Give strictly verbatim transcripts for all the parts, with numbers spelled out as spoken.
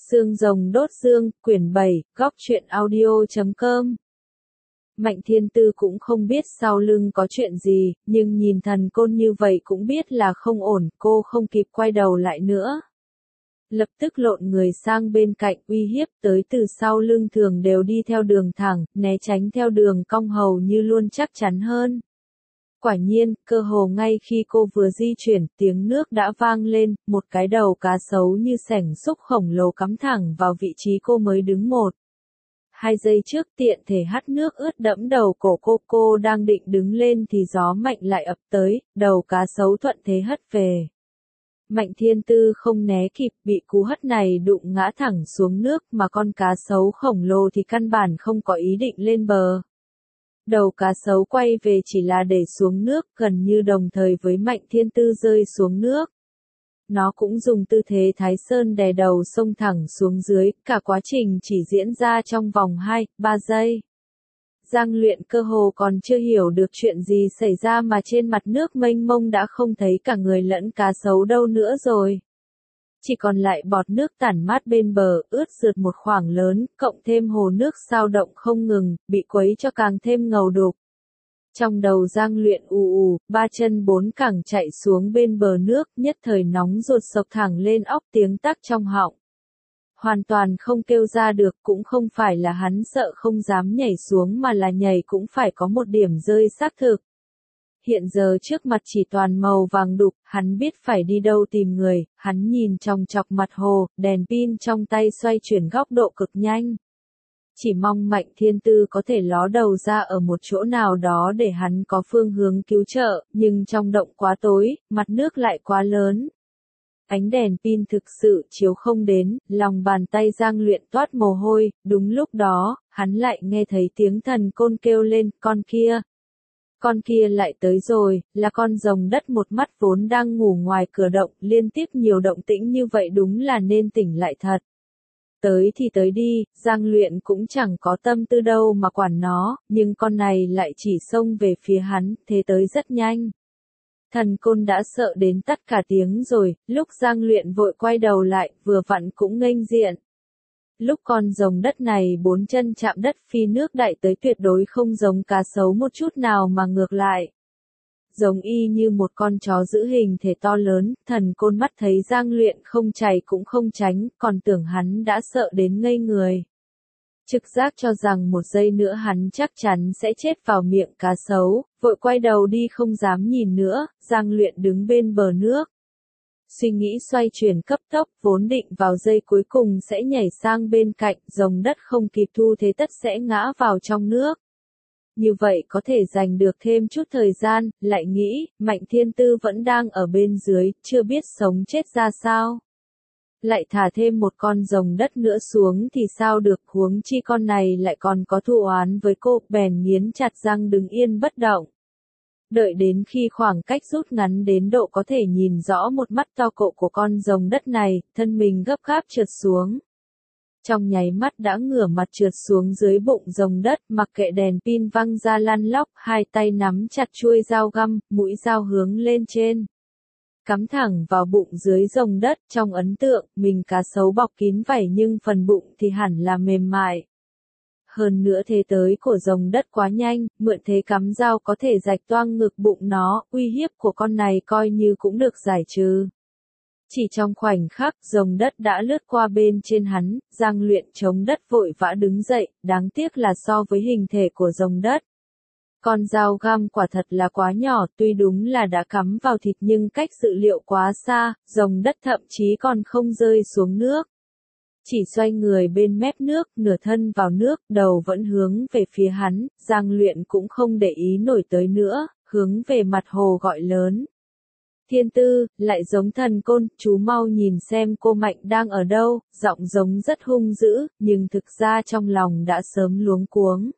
Xương rồng đốt xương, quyển bảy, góc truyện audio chấm com. Mạnh Thiên Tư cũng không biết sau lưng có chuyện gì, nhưng nhìn Thần Côn như vậy cũng biết là không ổn, cô không kịp quay đầu lại nữa. Lập tức lộn người sang bên cạnh, uy hiếp tới từ sau lưng thường đều đi theo đường thẳng, né tránh theo đường cong hầu như luôn chắc chắn hơn. Quả nhiên, cơ hồ ngay khi cô vừa di chuyển, tiếng nước đã vang lên, một cái đầu cá sấu như sẻng xúc khổng lồ cắm thẳng vào vị trí cô mới đứng một. Hai giây trước tiện thể hắt nước ướt đẫm đầu cổ cô, cô đang định đứng lên thì gió mạnh lại ập tới, đầu cá sấu thuận thế hất về. Mạnh Thiên Tư không né kịp, bị cú hất này đụng ngã thẳng xuống nước, mà con cá sấu khổng lồ thì căn bản không có ý định lên bờ. Đầu cá sấu quay về chỉ là để xuống nước, gần như đồng thời với Mạnh Thiên Tư rơi xuống nước. Nó cũng dùng tư thế Thái Sơn đè đầu xông thẳng xuống dưới, cả quá trình chỉ diễn ra trong vòng hai, ba giây. Giang Luyện cơ hồ còn chưa hiểu được chuyện gì xảy ra mà trên mặt nước mênh mông đã không thấy cả người lẫn cá sấu đâu nữa rồi. Chỉ còn lại bọt nước tản mát bên bờ, ướt rượt một khoảng lớn, cộng thêm hồ nước sao động không ngừng, bị quấy cho càng thêm ngầu đục. Trong đầu Giang Luyện ù ù, ba chân bốn cẳng chạy xuống bên bờ nước, nhất thời nóng ruột sộc thẳng lên óc, tiếng tắc trong họng. Hoàn toàn không kêu ra được, cũng không phải là hắn sợ không dám nhảy xuống mà là nhảy cũng phải có một điểm rơi xác thực. Hiện giờ trước mặt chỉ toàn màu vàng đục, hắn biết phải đi đâu tìm người, hắn nhìn chòng chọc mặt hồ, đèn pin trong tay xoay chuyển góc độ cực nhanh. Chỉ mong Mạnh Thiên Tư có thể ló đầu ra ở một chỗ nào đó để hắn có phương hướng cứu trợ, nhưng trong động quá tối, mặt nước lại quá lớn. Ánh đèn pin thực sự chiếu không đến, lòng bàn tay Giang Luyện toát mồ hôi, đúng lúc đó, hắn lại nghe thấy tiếng Thần Côn kêu lên, con kia. Con kia lại tới rồi, là con rồng đất một mắt vốn đang ngủ ngoài cửa động, liên tiếp nhiều động tĩnh như vậy đúng là nên tỉnh lại thật. Tới thì tới đi, Giang Luyện cũng chẳng có tâm tư đâu mà quản nó, nhưng con này lại chỉ xông về phía hắn, thế tới rất nhanh. Thần Côn đã sợ đến tắt cả tiếng rồi, lúc Giang Luyện vội quay đầu lại, vừa vặn cũng nghênh diện. Lúc con rồng đất này bốn chân chạm đất phi nước đại tới tuyệt đối không giống cá sấu một chút nào mà ngược lại. Giống y như một con chó giữ hình thể to lớn, Thần Côn mắt thấy Giang Luyện không chạy cũng không tránh, còn tưởng hắn đã sợ đến ngây người. Trực giác cho rằng một giây nữa hắn chắc chắn sẽ chết vào miệng cá sấu, vội quay đầu đi không dám nhìn nữa, Giang Luyện đứng bên bờ nước. Suy nghĩ xoay chuyển cấp tốc, vốn định vào giây cuối cùng sẽ nhảy sang bên cạnh, rồng đất không kịp thu thế tất sẽ ngã vào trong nước. Như vậy có thể giành được thêm chút thời gian, lại nghĩ, Mạnh Thiên Tư vẫn đang ở bên dưới, chưa biết sống chết ra sao. Lại thả thêm một con rồng đất nữa xuống thì sao được, huống chi con này lại còn có thù oán với cô, bèn nghiến chặt răng đứng yên bất động. Đợi đến khi khoảng cách rút ngắn đến độ có thể nhìn rõ một mắt to cộ của con rồng đất này, thân mình gấp gáp trượt xuống. Trong nháy mắt đã ngửa mặt trượt xuống dưới bụng rồng đất, mặc kệ đèn pin văng ra lăn lóc, hai tay nắm chặt chuôi dao găm, mũi dao hướng lên trên. Cắm thẳng vào bụng dưới rồng đất, trong ấn tượng, mình cá sấu bọc kín vảy nhưng phần bụng thì hẳn là mềm mại. Hơn nữa thế tới của rồng đất quá nhanh, mượn thế cắm dao có thể rạch toang ngực bụng nó, uy hiếp của con này coi như cũng được giải trừ. Chỉ trong khoảnh khắc, rồng đất đã lướt qua bên trên hắn, Giang Luyện chống đất vội vã đứng dậy, đáng tiếc là so với hình thể của rồng đất. Con dao găm quả thật là quá nhỏ, tuy đúng là đã cắm vào thịt nhưng cách dự liệu quá xa, rồng đất thậm chí còn không rơi xuống nước. Chỉ xoay người bên mép nước, nửa thân vào nước, đầu vẫn hướng về phía hắn, Giang Luyện cũng không để ý nổi tới nữa, hướng về mặt hồ gọi lớn. Thiên Tư, lại giống Thần Côn, chú mau nhìn xem cô Mạnh đang ở đâu, giọng giống rất hung dữ, nhưng thực ra trong lòng đã sớm luống cuống.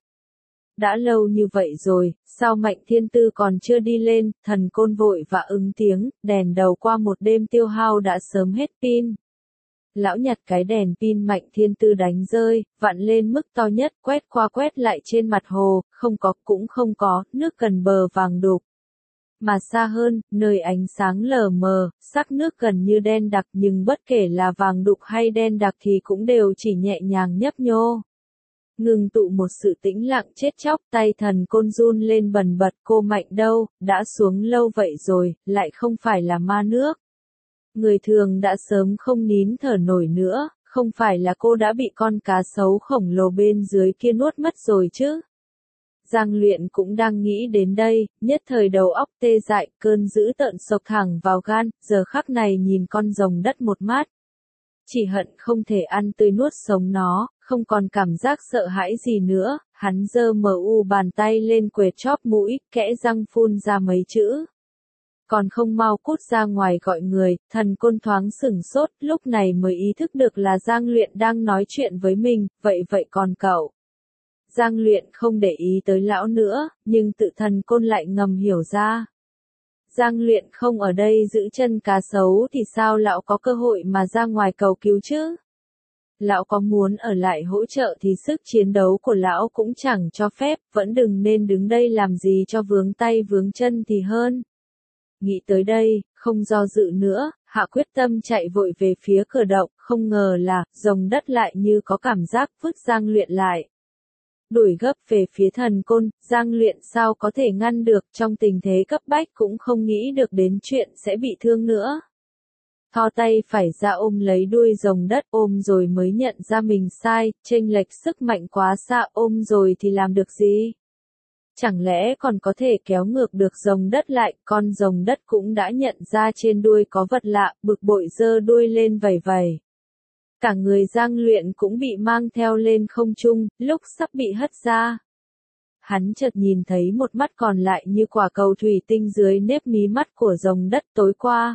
Đã lâu như vậy rồi, sao Mạnh Thiên Tư còn chưa đi lên, Thần Côn vội và ứng tiếng, đèn đầu qua một đêm tiêu hao đã sớm hết pin. Lão nhặt cái đèn pin Mạnh Thiên Tư đánh rơi, vặn lên mức to nhất, quét qua quét lại trên mặt hồ, không có cũng không có, nước gần bờ vàng đục. Mà xa hơn, nơi ánh sáng lờ mờ, sắc nước gần như đen đặc nhưng bất kể là vàng đục hay đen đặc thì cũng đều chỉ nhẹ nhàng nhấp nhô. Ngừng tụ một sự tĩnh lặng chết chóc, tay thần côn run lên bần bật, cô Mạnh đâu, đã xuống lâu vậy rồi, lại không phải là ma nước. Người thường đã sớm không nín thở nổi nữa, không phải là cô đã bị con cá sấu khổng lồ bên dưới kia nuốt mất rồi chứ. Giang Luyện cũng đang nghĩ đến đây, nhất thời đầu óc tê dại, cơn dữ tợn sộc thẳng vào gan, giờ khắc này nhìn con rồng đất một mắt. Chỉ hận không thể ăn tươi nuốt sống nó, không còn cảm giác sợ hãi gì nữa, hắn giơ mờ u bàn tay lên quệt chóp mũi, kẽ răng phun ra mấy chữ. Còn không mau cút ra ngoài gọi người, thần côn thoáng sửng sốt, lúc này mới ý thức được là Giang Luyện đang nói chuyện với mình, vậy vậy còn cậu. Giang Luyện không để ý tới lão nữa, nhưng tự thần côn lại ngầm hiểu ra. Giang Luyện không ở đây giữ chân cá sấu thì sao lão có cơ hội mà ra ngoài cầu cứu chứ? Lão có muốn ở lại hỗ trợ thì sức chiến đấu của lão cũng chẳng cho phép, vẫn đừng nên đứng đây làm gì cho vướng tay vướng chân thì hơn. Nghĩ tới đây, không do dự nữa, hạ quyết tâm chạy vội về phía cửa động, không ngờ là, rồng đất lại như có cảm giác vứt Giang Luyện lại. Đuổi gấp về phía thần côn, Giang Luyện sao có thể ngăn được, trong tình thế cấp bách cũng không nghĩ được đến chuyện sẽ bị thương nữa. Thò tay phải ra ôm lấy đuôi rồng đất, ôm rồi mới nhận ra mình sai, chênh lệch sức mạnh quá xa, ôm rồi thì làm được gì? Chẳng lẽ còn có thể kéo ngược được rồng đất lại, con rồng đất cũng đã nhận ra trên đuôi có vật lạ, bực bội giơ đuôi lên vẩy vẩy. Cả người Giang Luyện cũng bị mang theo lên không trung, lúc sắp bị hất ra. Hắn chợt nhìn thấy một mắt còn lại như quả cầu thủy tinh dưới nếp mí mắt của rồng đất tối qua.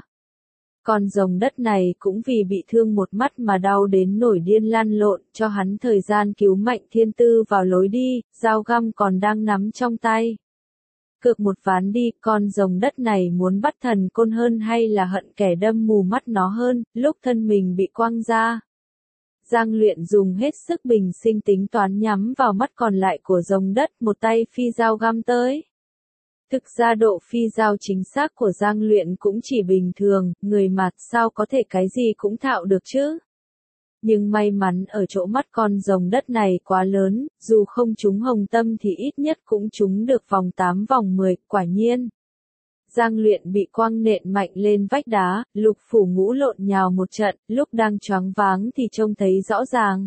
Con rồng đất này cũng vì bị thương một mắt mà đau đến nổi điên lăn lộn, cho hắn thời gian cứu Mạnh Thiên Tư vào lối đi, dao găm còn đang nắm trong tay. Cược một ván đi, con rồng đất này muốn bắt thần côn hơn hay là hận kẻ đâm mù mắt nó hơn, lúc thân mình bị quăng ra. Giang Luyện dùng hết sức bình sinh tính toán nhắm vào mắt còn lại của rồng đất, một tay phi dao găm tới. Thực ra độ phi dao chính xác của Giang Luyện cũng chỉ bình thường, người mà sao có thể cái gì cũng thạo được chứ. Nhưng may mắn ở chỗ mắt con rồng đất này quá lớn, dù không trúng hồng tâm thì ít nhất cũng trúng được vòng tám vòng mười, quả nhiên. Giang Luyện bị quăng nện mạnh lên vách đá, lục phủ ngũ lộn nhào một trận, lúc đang choáng váng thì trông thấy rõ ràng.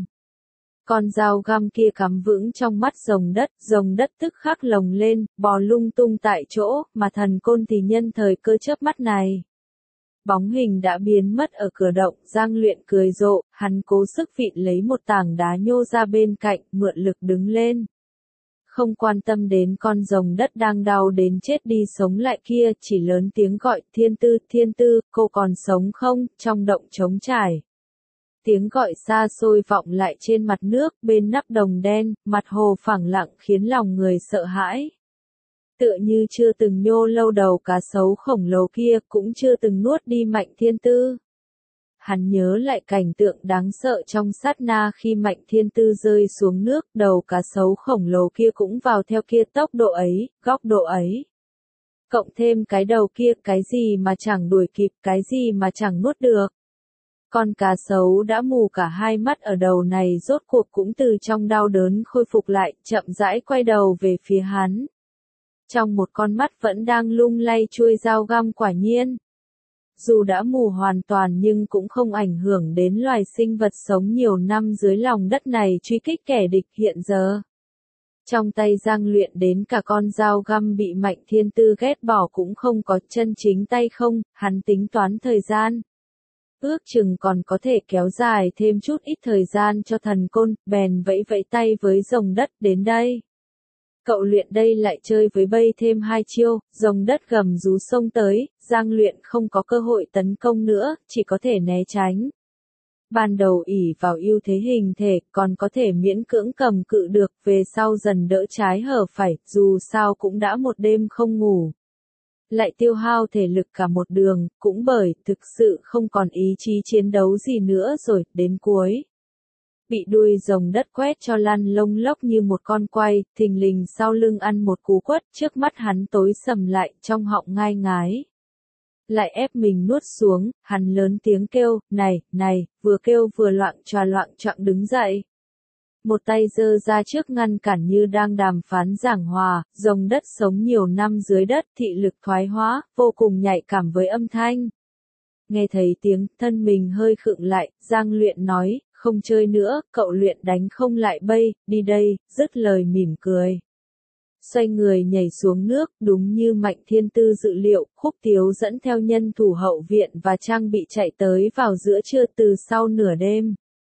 Con dao găm kia cắm vững trong mắt rồng đất, rồng đất tức khắc lồng lên, bò lung tung tại chỗ, mà thần côn thì nhân thời cơ chớp mắt này. Bóng hình đã biến mất ở cửa động, Giang Luyện cười rộ, hắn cố sức vịn lấy một tảng đá nhô ra bên cạnh, mượn lực đứng lên. Không quan tâm đến con rồng đất đang đau đến chết đi sống lại kia, chỉ lớn tiếng gọi, Thiên Tư, Thiên Tư, cô còn sống không, trong động trống trải. Tiếng gọi xa xôi vọng lại trên mặt nước, bên nắp đồng đen, mặt hồ phẳng lặng khiến lòng người sợ hãi. Tựa như chưa từng nhô lâu đầu cá sấu khổng lồ kia, cũng chưa từng nuốt đi Mạnh Thiên Tư. Hắn nhớ lại cảnh tượng đáng sợ trong sát na khi Mạnh Thiên Tư rơi xuống nước, đầu cá sấu khổng lồ kia cũng vào theo kia tốc độ ấy, góc độ ấy. Cộng thêm cái đầu kia, cái gì mà chẳng đuổi kịp, cái gì mà chẳng nuốt được. Con cá sấu đã mù cả hai mắt ở đầu này rốt cuộc cũng từ trong đau đớn khôi phục lại, chậm rãi quay đầu về phía hắn. Trong một con mắt vẫn đang lung lay chuôi dao găm quả nhiên. Dù đã mù hoàn toàn nhưng cũng không ảnh hưởng đến loài sinh vật sống nhiều năm dưới lòng đất này truy kích kẻ địch hiện giờ. Trong tay Giang Luyện đến cả con dao găm bị Mạnh Thiên Tư ghét bỏ cũng không có, chân chính tay không, hắn tính toán thời gian. Ước chừng còn có thể kéo dài thêm chút ít thời gian cho thần côn, bèn vẫy vẫy tay với rồng đất, đến đây. Cậu Luyện đây lại chơi với bây thêm hai chiêu, rồng đất gầm rú xông tới, Giang Luyện không có cơ hội tấn công nữa, chỉ có thể né tránh. Ban đầu ỷ vào ưu thế hình thể, còn có thể miễn cưỡng cầm cự được, về sau dần đỡ trái hở phải, dù sao cũng đã một đêm không ngủ. Lại tiêu hao thể lực cả một đường, cũng bởi, thực sự không còn ý chí chiến đấu gì nữa rồi, đến cuối. bị đuôi rồng đất quét cho lăn lông lốc như một con quay, thình lình sau lưng ăn một cú quất, trước mắt hắn tối sầm lại, trong họng ngai ngái. Lại ép mình nuốt xuống, hắn lớn tiếng kêu, này, này, vừa kêu vừa loạng choạng loạng choạng đứng dậy. Một tay giơ ra trước ngăn cản như đang đàm phán giảng hòa, rồng đất sống nhiều năm dưới đất, thị lực thoái hóa, vô cùng nhạy cảm với âm thanh. Nghe thấy tiếng, thân mình hơi khựng lại, Giang Luyện nói, không chơi nữa, cậu Luyện đánh không lại bây, đi đây, dứt lời mỉm cười. Xoay người nhảy xuống nước, đúng như Mạnh Thiên Tư dự liệu, Khúc Tiếu dẫn theo nhân thủ hậu viện và trang bị chạy tới vào giữa trưa từ sau nửa đêm.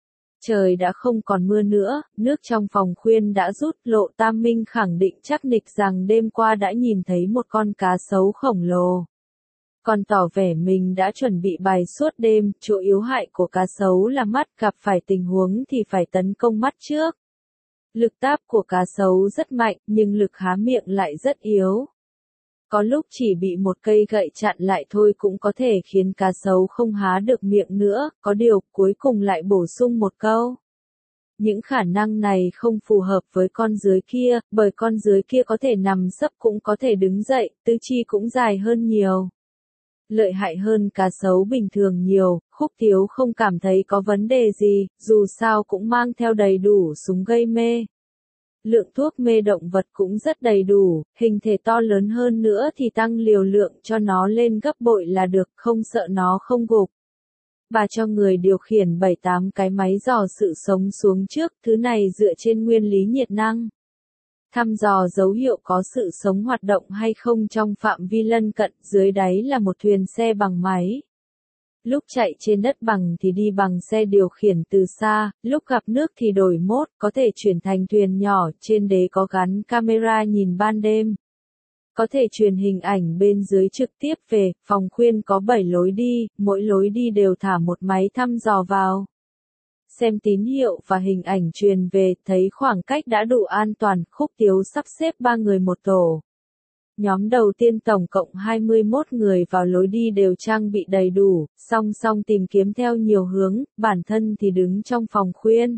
Trời đã không còn mưa nữa, nước trong phòng khuyên đã rút, Lộ Tam Minh khẳng định chắc nịch rằng đêm qua đã nhìn thấy một con cá sấu khổng lồ. Còn tỏ vẻ mình đã chuẩn bị bài suốt đêm, chỗ yếu hại của cá sấu là mắt, gặp phải tình huống thì phải tấn công mắt trước. Lực táp của cá sấu rất mạnh, nhưng lực há miệng lại rất yếu. Có lúc chỉ bị một cây gậy chặn lại thôi cũng có thể khiến cá sấu không há được miệng nữa, có điều cuối cùng lại bổ sung một câu. Những khả năng này không phù hợp với con dưới kia, bởi con dưới kia có thể nằm sấp cũng có thể đứng dậy, tứ chi cũng dài hơn nhiều. Lợi hại hơn cá sấu bình thường nhiều, Khúc Tiếu không cảm thấy có vấn đề gì, dù sao cũng mang theo đầy đủ súng gây mê. Lượng thuốc mê động vật cũng rất đầy đủ, hình thể to lớn hơn nữa thì tăng liều lượng cho nó lên gấp bội là được, không sợ nó không gục. Bà cho người điều khiển bảy tám cái máy dò sự sống xuống trước, thứ này dựa trên nguyên lý nhiệt năng. Thăm dò dấu hiệu có sự sống hoạt động hay không trong phạm vi lân cận, dưới đáy là một thuyền xe bằng máy. Lúc chạy trên đất bằng thì đi bằng xe điều khiển từ xa, lúc gặp nước thì đổi mốt, có thể chuyển thành thuyền nhỏ, trên đế có gắn camera nhìn ban đêm. Có thể truyền hình ảnh bên dưới trực tiếp về, phòng khuyên có bảy lối đi, mỗi lối đi đều thả một máy thăm dò vào. Xem tín hiệu và hình ảnh truyền về, thấy khoảng cách đã đủ an toàn, Khúc Tiếu sắp xếp ba người một tổ. Nhóm đầu tiên tổng cộng hai mươi mốt người vào lối đi đều trang bị đầy đủ, song song tìm kiếm theo nhiều hướng, bản thân thì đứng trong phòng khuyên.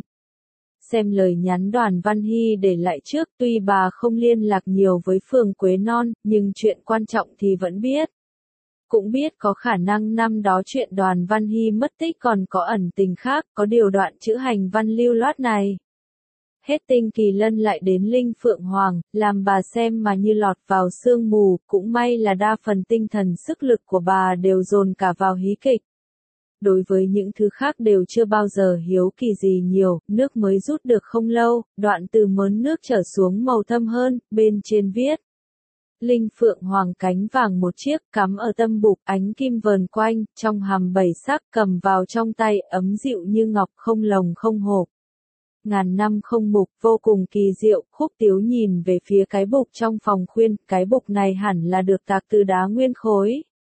Xem lời nhắn Đoàn Văn Hy để lại trước, tuy bà không liên lạc nhiều với phường Quế Non, nhưng chuyện quan trọng thì vẫn biết. Cũng biết có khả năng năm đó chuyện Đoàn Văn Hy mất tích còn có ẩn tình khác, có điều đoạn chữ hành văn lưu loát này. Hết Tinh Kỳ Lân lại đến Linh Phượng Hoàng, làm bà xem mà như lọt vào sương mù, cũng may là đa phần tinh thần sức lực của bà đều dồn cả vào hí kịch. Đối với những thứ khác đều chưa bao giờ hiếu kỳ gì nhiều, nước mới rút được không lâu, đoạn từ mớn nước trở xuống màu thâm hơn, bên trên viết. Linh Phượng Hoàng cánh vàng một chiếc, cắm ở tâm bục, ánh kim vờn quanh, trong hàm bảy sắc, cầm vào trong tay, ấm dịu như ngọc, không lồng không hộp. Ngàn năm không mục, vô cùng kỳ diệu, Khúc Tiếu nhìn về phía cái bục trong phòng khuyên, cái bục này hẳn là được tạc từ đá nguyên khối.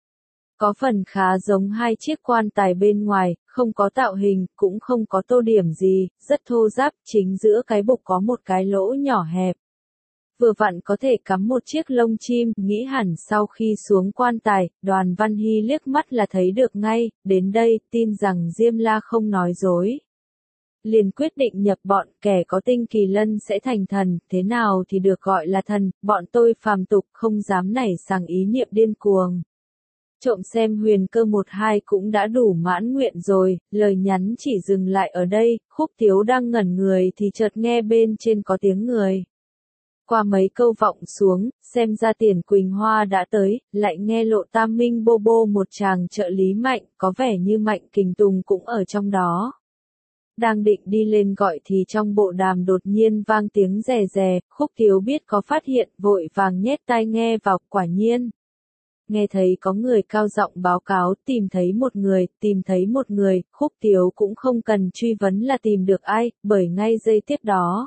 Có phần khá giống hai chiếc quan tài bên ngoài, không có tạo hình, cũng không có tô điểm gì, rất thô ráp, chính giữa cái bục có một cái lỗ nhỏ hẹp. Vừa vặn có thể cắm một chiếc lông chim, nghĩ hẳn sau khi xuống quan tài, Đoàn Văn Hy liếc mắt là thấy được ngay, đến đây, tin rằng Diêm La không nói dối. Liền quyết định nhập bọn, kẻ có Tinh Kỳ Lân sẽ thành thần, thế nào thì được gọi là thần, bọn tôi phàm tục không dám nảy sang ý niệm điên cuồng. Trộm xem huyền cơ một hai cũng đã đủ mãn nguyện rồi, lời nhắn chỉ dừng lại ở đây, Khúc Tiếu đang ngẩn người thì chợt nghe bên trên có tiếng người. Qua mấy câu vọng xuống, xem ra Tiền Quỳnh Hoa đã tới, lại nghe Lộ Tam Minh bô bô một chàng trợ lý Mạnh, có vẻ như Mạnh Kình Tùng cũng ở trong đó. Đang định đi lên gọi thì trong bộ đàm đột nhiên vang tiếng rè rè, Khúc Tiếu biết có phát hiện, vội vàng nhét tai nghe vào, quả nhiên. Nghe thấy có người cao giọng báo cáo, tìm thấy một người, tìm thấy một người, Khúc Tiếu cũng không cần truy vấn là tìm được ai, bởi ngay giây tiếp đó.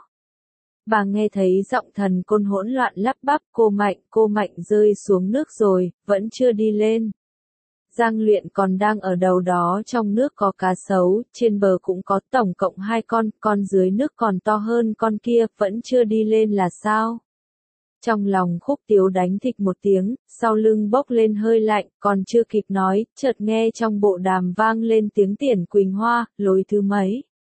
Bà nghe thấy giọng thần côn hỗn loạn lắp bắp, cô Mạnh, cô Mạnh rơi xuống nước rồi, vẫn chưa đi lên. Giang Luyện còn đang ở đầu đó, trong nước có cá sấu, trên bờ cũng có tổng cộng hai con, con dưới nước còn to hơn con kia, vẫn chưa đi lên là sao? Trong lòng Khúc Tiếu đánh thịch một tiếng, sau lưng bốc lên hơi lạnh, còn chưa kịp nói, chợt nghe trong bộ đàm vang lên tiếng Tiền Quỳnh Hoa, lối thứ mấy.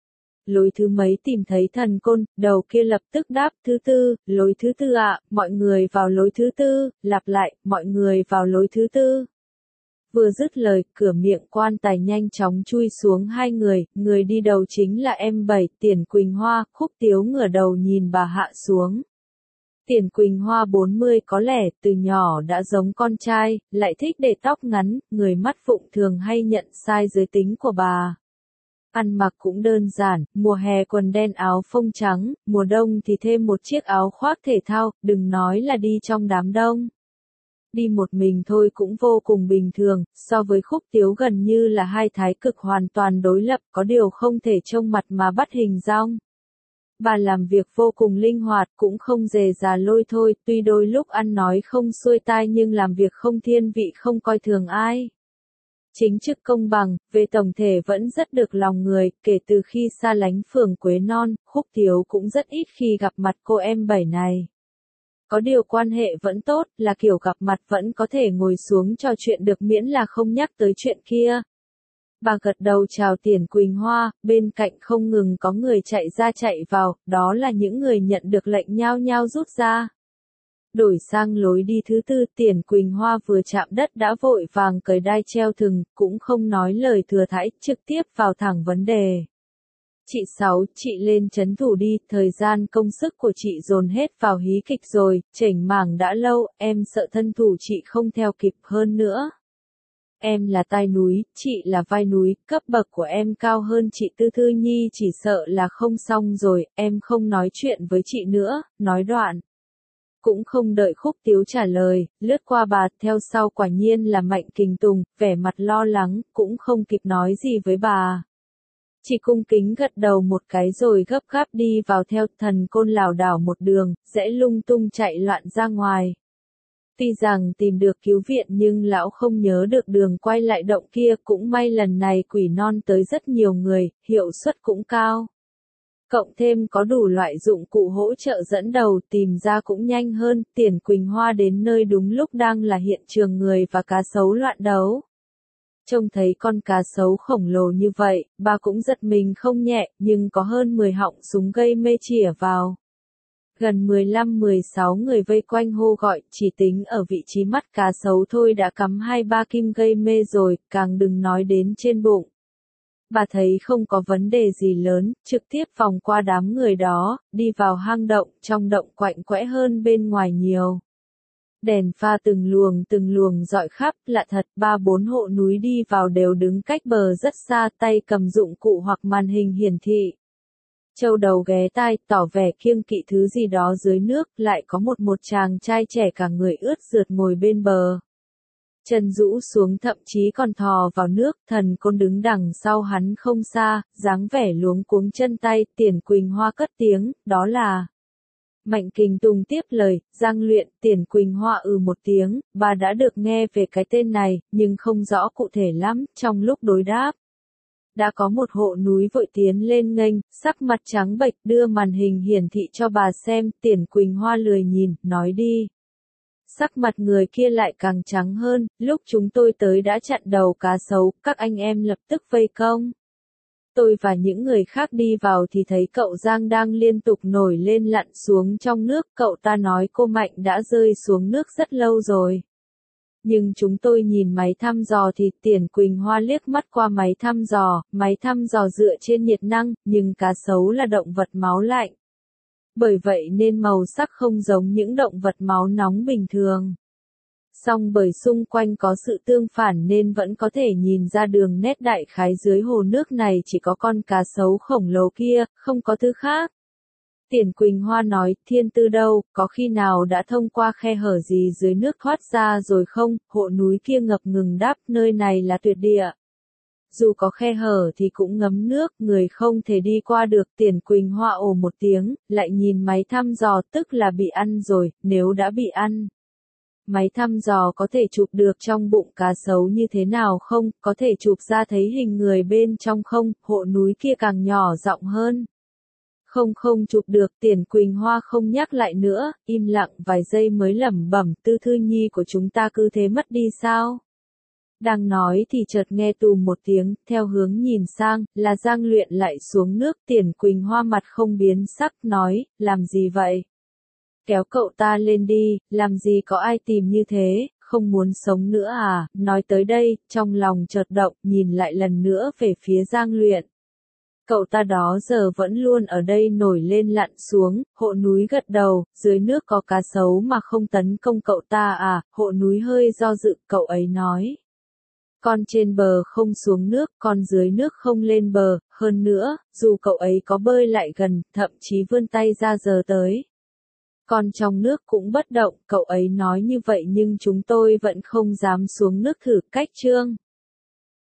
lối thứ mấy tìm thấy thần côn, đầu kia lập tức đáp, thứ tư, lối thứ tư ạ, mọi người vào lối thứ tư, lặp lại, mọi người vào lối thứ tư. Vừa dứt lời, cửa miệng quan tài nhanh chóng chui xuống hai người, người đi đầu chính là em Bảy, Tiền Quỳnh Hoa, Khúc Tiếu ngửa đầu nhìn bà hạ xuống. Tiền Quỳnh Hoa bốn mươi có lẽ từ nhỏ đã giống con trai, lại thích để tóc ngắn, người mắt vụng thường hay nhận sai giới tính của bà. Ăn mặc cũng đơn giản, mùa hè quần đen áo phông trắng, mùa đông thì thêm một chiếc áo khoác thể thao, đừng nói là đi trong đám đông. Đi một mình thôi cũng vô cùng bình thường, so với Khúc Tiếu gần như là hai thái cực hoàn toàn đối lập, có điều không thể trông mặt mà bắt hình dong. Bà làm việc vô cùng linh hoạt, cũng không dề già lôi thôi, tuy đôi lúc ăn nói không xuôi tai nhưng làm việc không thiên vị không coi thường ai. Chính trực công bằng, về tổng thể vẫn rất được lòng người, kể từ khi xa lánh phường Quế Non, Khúc Tiếu cũng rất ít khi gặp mặt cô em Bảy này. Có điều quan hệ vẫn tốt, là kiểu gặp mặt vẫn có thể ngồi xuống trò chuyện được miễn là không nhắc tới chuyện kia. Bà gật đầu chào Tiền Quỳnh Hoa, bên cạnh không ngừng có người chạy ra chạy vào, đó là những người nhận được lệnh nhao nhao rút ra. Đổi sang lối đi thứ tư, Tiền Quỳnh Hoa vừa chạm đất đã vội vàng cởi đai treo thừng, cũng không nói lời thừa thãi, trực tiếp vào thẳng vấn đề. Chị Sáu, chị lên trấn thủ đi, thời gian công sức của chị dồn hết vào hí kịch rồi, chểnh mảng đã lâu, em sợ thân thủ chị không theo kịp hơn nữa. Em là tai núi, chị là vai núi, cấp bậc của em cao hơn chị Tư Thư Nhi chỉ sợ là không xong rồi, em không nói chuyện với chị nữa, nói đoạn. Cũng không đợi Khúc Tiếu trả lời, lướt qua bà, theo sau quả nhiên là Mạnh Kình Tùng, vẻ mặt lo lắng, cũng không kịp nói gì với bà. Chỉ cung kính gật đầu một cái rồi gấp gáp đi vào theo thần côn lảo đảo một đường, rẽ lung tung chạy loạn ra ngoài. Tuy rằng tìm được cứu viện nhưng lão không nhớ được đường quay lại động kia, cũng may lần này Quỷ Non tới rất nhiều người, hiệu suất cũng cao. Cộng thêm có đủ loại dụng cụ hỗ trợ dẫn đầu, tìm ra cũng nhanh hơn, Tiền Quỳnh Hoa đến nơi đúng lúc đang là hiện trường người và cá sấu loạn đấu. Trông thấy con cá sấu khổng lồ như vậy, bà cũng giật mình không nhẹ, nhưng có hơn mười họng súng gây mê chĩa vào. Gần mười lăm mười sáu người vây quanh hô gọi, chỉ tính ở vị trí mắt cá sấu thôi đã cắm hai ba kim gây mê rồi, càng đừng nói đến trên bụng. Bà thấy không có vấn đề gì lớn, trực tiếp vòng qua đám người đó, đi vào hang động, trong động quạnh quẽ hơn bên ngoài nhiều. Đèn pha từng luồng từng luồng rọi khắp, lạ thật, ba bốn hộ núi đi vào đều đứng cách bờ rất xa, tay cầm dụng cụ hoặc màn hình hiển thị. Châu đầu ghé tai, tỏ vẻ kiêng kỵ thứ gì đó dưới nước, lại có một một chàng trai trẻ cả người ướt rượt ngồi bên bờ. Chân rũ xuống thậm chí còn thò vào nước, thần côn đứng đằng sau hắn không xa, dáng vẻ luống cuống chân tay, Tiền Quỳnh Hoa cất tiếng, đó là... Mạnh Kình Tùng tiếp lời, Giang Luyện, Tiền Quỳnh Hoa ừ một tiếng, bà đã được nghe về cái tên này, nhưng không rõ cụ thể lắm, trong lúc đối đáp. Đã có một hộ núi vội tiến lên nghênh, sắc mặt trắng bệch đưa màn hình hiển thị cho bà xem, Tiền Quỳnh Hoa lười nhìn, nói đi. Sắc mặt người kia lại càng trắng hơn, lúc chúng tôi tới đã chặn đầu cá sấu, các anh em lập tức vây công. Tôi và những người khác đi vào thì thấy cậu Giang đang liên tục nổi lên lặn xuống trong nước, cậu ta nói cô Mạnh đã rơi xuống nước rất lâu rồi. Nhưng chúng tôi nhìn máy thăm dò thì Tiền Quỳnh Hoa liếc mắt qua máy thăm dò, máy thăm dò dựa trên nhiệt năng, nhưng cá sấu là động vật máu lạnh. Bởi vậy nên màu sắc không giống những động vật máu nóng bình thường. Song bởi xung quanh có sự tương phản nên vẫn có thể nhìn ra đường nét đại khái dưới hồ nước này chỉ có con cá sấu khổng lồ kia, không có thứ khác. Tiền Quỳnh Hoa nói, Thiên Tư đâu, có khi nào đã thông qua khe hở gì dưới nước thoát ra rồi không? Hộ núi kia ngập ngừng đáp, nơi này là tuyệt địa. Dù có khe hở thì cũng ngấm nước, người không thể đi qua được. Tiền Quỳnh Hoa ồ một tiếng, lại nhìn máy thăm dò, tức là bị ăn rồi, nếu đã bị ăn. Máy thăm dò có thể chụp được trong bụng cá sấu như thế nào không, có thể chụp ra thấy hình người bên trong không, hộ núi kia càng nhỏ giọng hơn. Không không chụp được, Tiền Quỳnh Hoa không nhắc lại nữa, im lặng vài giây mới lẩm bẩm, Tư Thư Nhi của chúng ta cứ thế mất đi sao? Đang nói thì chợt nghe tù một tiếng, theo hướng nhìn sang, là Giang Luyện lại xuống nước. Tiền Quỳnh Hoa mặt không biến sắc, nói, làm gì vậy? Kéo cậu ta lên đi, làm gì có ai tìm như thế, không muốn sống nữa à? Nói tới đây, trong lòng chợt động, nhìn lại lần nữa về phía Giang Luyện. Cậu ta đó giờ vẫn luôn ở đây nổi lên lặn xuống, Hộ Núi gật đầu, dưới nước có cá sấu mà không tấn công cậu ta à? Hộ Núi hơi do dự, cậu ấy nói. Con trên bờ không xuống nước, con dưới nước không lên bờ, hơn nữa, dù cậu ấy có bơi lại gần, thậm chí vươn tay ra giờ tới. Con trong nước cũng bất động, cậu ấy nói như vậy nhưng chúng tôi vẫn không dám xuống nước thử. Cách chương